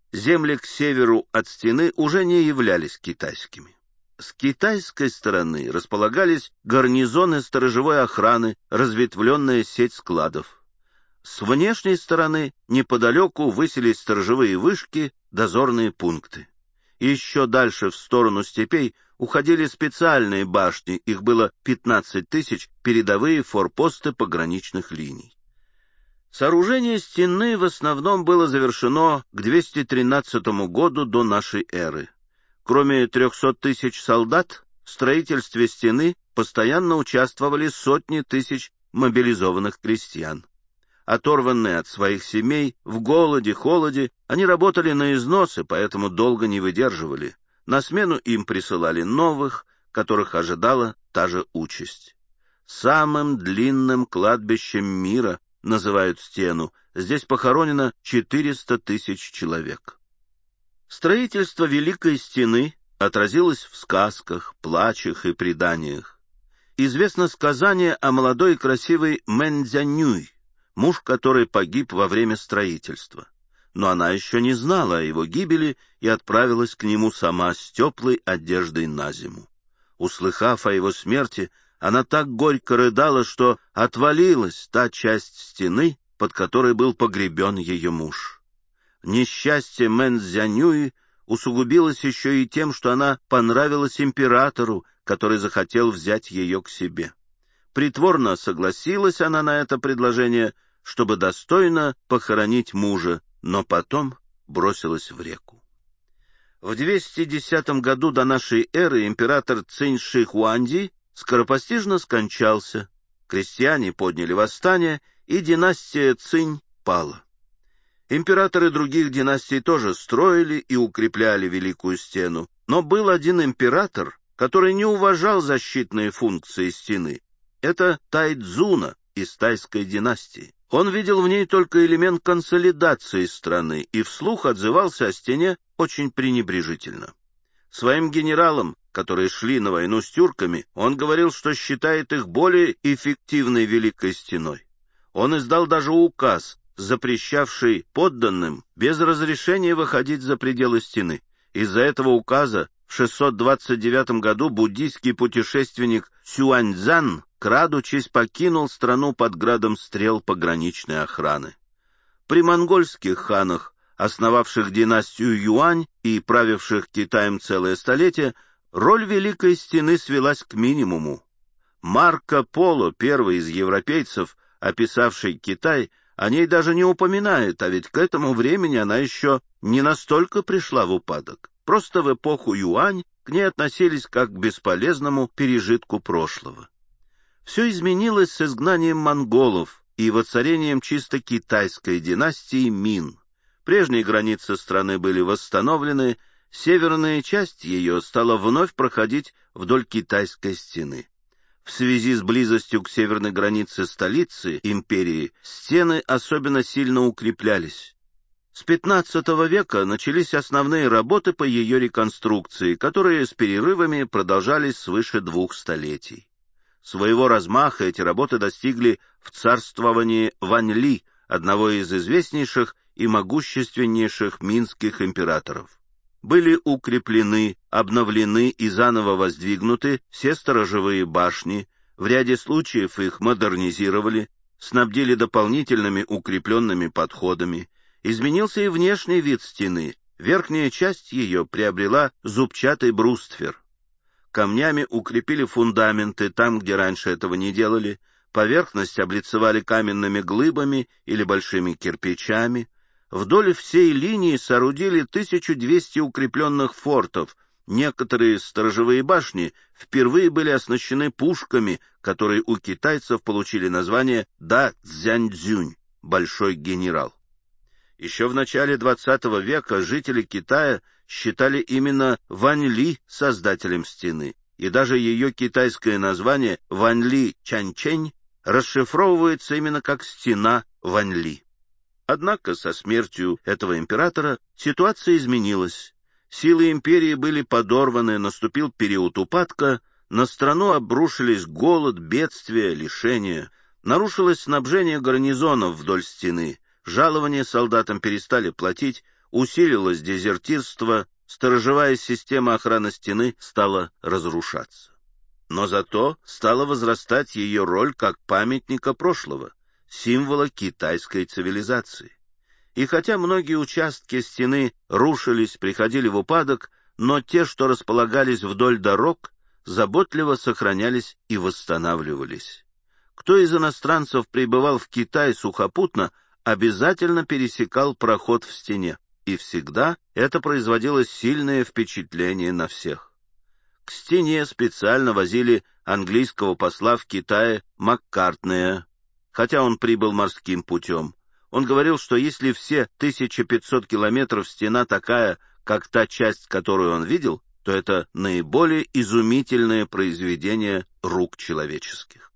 земли к северу от стены уже не являлись китайскими. С китайской стороны располагались гарнизоны сторожевой охраны, разветвленная сеть складов. С внешней стороны неподалеку высились сторожевые вышки, дозорные пункты. Еще дальше в сторону степей уходили специальные башни, их было 15 тысяч, передовые форпосты пограничных линий. Сооружение стены в основном было завершено к 213 году до нашей эры. Кроме 300 тысяч солдат, в строительстве стены постоянно участвовали сотни тысяч мобилизованных крестьян. Оторванные от своих семей, в голоде, холоде, они работали на износ и поэтому долго не выдерживали. На смену им присылали новых, которых ожидала та же участь. Самым длинным кладбищем мира называют стену. Здесь похоронено 400 тысяч человек. Строительство Великой Стены отразилось в сказках, плачах и преданиях. Известно сказание о молодой и красивой Мэн Цзянюй, муж которой погиб во время строительства. Но она еще не знала о его гибели и отправилась к нему сама с теплой одеждой на зиму. Услыхав о его смерти, она так горько рыдала, что отвалилась та часть стены, под которой был погребен ее муж. Несчастье Мэн Цзянюи усугубилось еще и тем, что она понравилась императору, который захотел взять ее к себе. Притворно согласилась она на это предложение, чтобы достойно похоронить мужа, но потом бросилась в реку. В 210 году до нашей эры император Цинь Ши Хуанди скоропостижно скончался, крестьяне подняли восстание, и династия Цинь пала. Императоры других династий тоже строили и укрепляли Великую Стену, но был один император, который не уважал защитные функции стены. Это Тайцзуна из тайской династии. Он видел в ней только элемент консолидации страны и вслух отзывался о стене очень пренебрежительно. Своим генералам, которые шли на войну с тюрками, он говорил, что считает их более эффективной Великой Стеной. Он издал даже указ, запрещавший подданным без разрешения выходить за пределы стены. Из-за этого указа в 629 году буддийский путешественник Сюаньцзян, крадучись, покинул страну под градом стрел пограничной охраны. При монгольских ханах, основавших династию Юань и правивших Китаем целое столетие, роль Великой Стены свелась к минимуму. Марко Поло, первый из европейцев, описавший Китай, о ней даже не упоминает, а ведь к этому времени она еще не настолько пришла в упадок. Просто в эпоху Юань к ней относились как к бесполезному пережитку прошлого. Все изменилось с изгнанием монголов и воцарением чисто китайской династии Мин. Прежние границы страны были восстановлены, северная часть ее стала вновь проходить вдоль китайской стены. В связи с близостью к северной границе столицы империи стены особенно сильно укреплялись. С XV века начались основные работы по ее реконструкции, которые с перерывами продолжались свыше 2 столетий. Своего размаха эти работы достигли в царствовании Вань Ли, одного из известнейших и могущественнейших минских императоров. Были укреплены, обновлены и заново воздвигнуты все сторожевые башни, в ряде случаев их модернизировали, снабдили дополнительными укрепленными подходами. Изменился и внешний вид стены, верхняя часть ее приобрела зубчатый бруствер. Камнями укрепили фундаменты там, где раньше этого не делали, поверхность облицевали каменными глыбами или большими кирпичами. Вдоль всей линии соорудили 1200 укрепленных фортов. Некоторые сторожевые башни впервые были оснащены пушками, которые у китайцев получили название Да Цзяньцзюнь — большой генерал. Еще в начале XX века жители Китая считали именно Вань Ли создателем стены, и даже ее китайское название Вань Ли Чанчэнь расшифровывается именно как «Стена Вань Ли». Однако со смертью этого императора ситуация изменилась. Силы империи были подорваны, наступил период упадка, на страну обрушились голод, бедствия, лишения. Нарушилось снабжение гарнизонов вдоль стены, жалования солдатам перестали платить, усилилось дезертирство, сторожевая система охраны стены стала разрушаться. Но зато стала возрастать ее роль как памятника прошлого, символа китайской цивилизации. И хотя многие участки стены рушились, приходили в упадок, но те, что располагались вдоль дорог, заботливо сохранялись и восстанавливались. Кто из иностранцев прибывал в Китай сухопутно, обязательно пересекал проход в стене, и всегда это производило сильное впечатление на всех. К стене специально возили английского посла в Китае Маккартнея, хотя он прибыл морским путем. Он говорил, что если все 1500 километров стена такая, как та часть, которую он видел, то это наиболее изумительное произведение рук человеческих.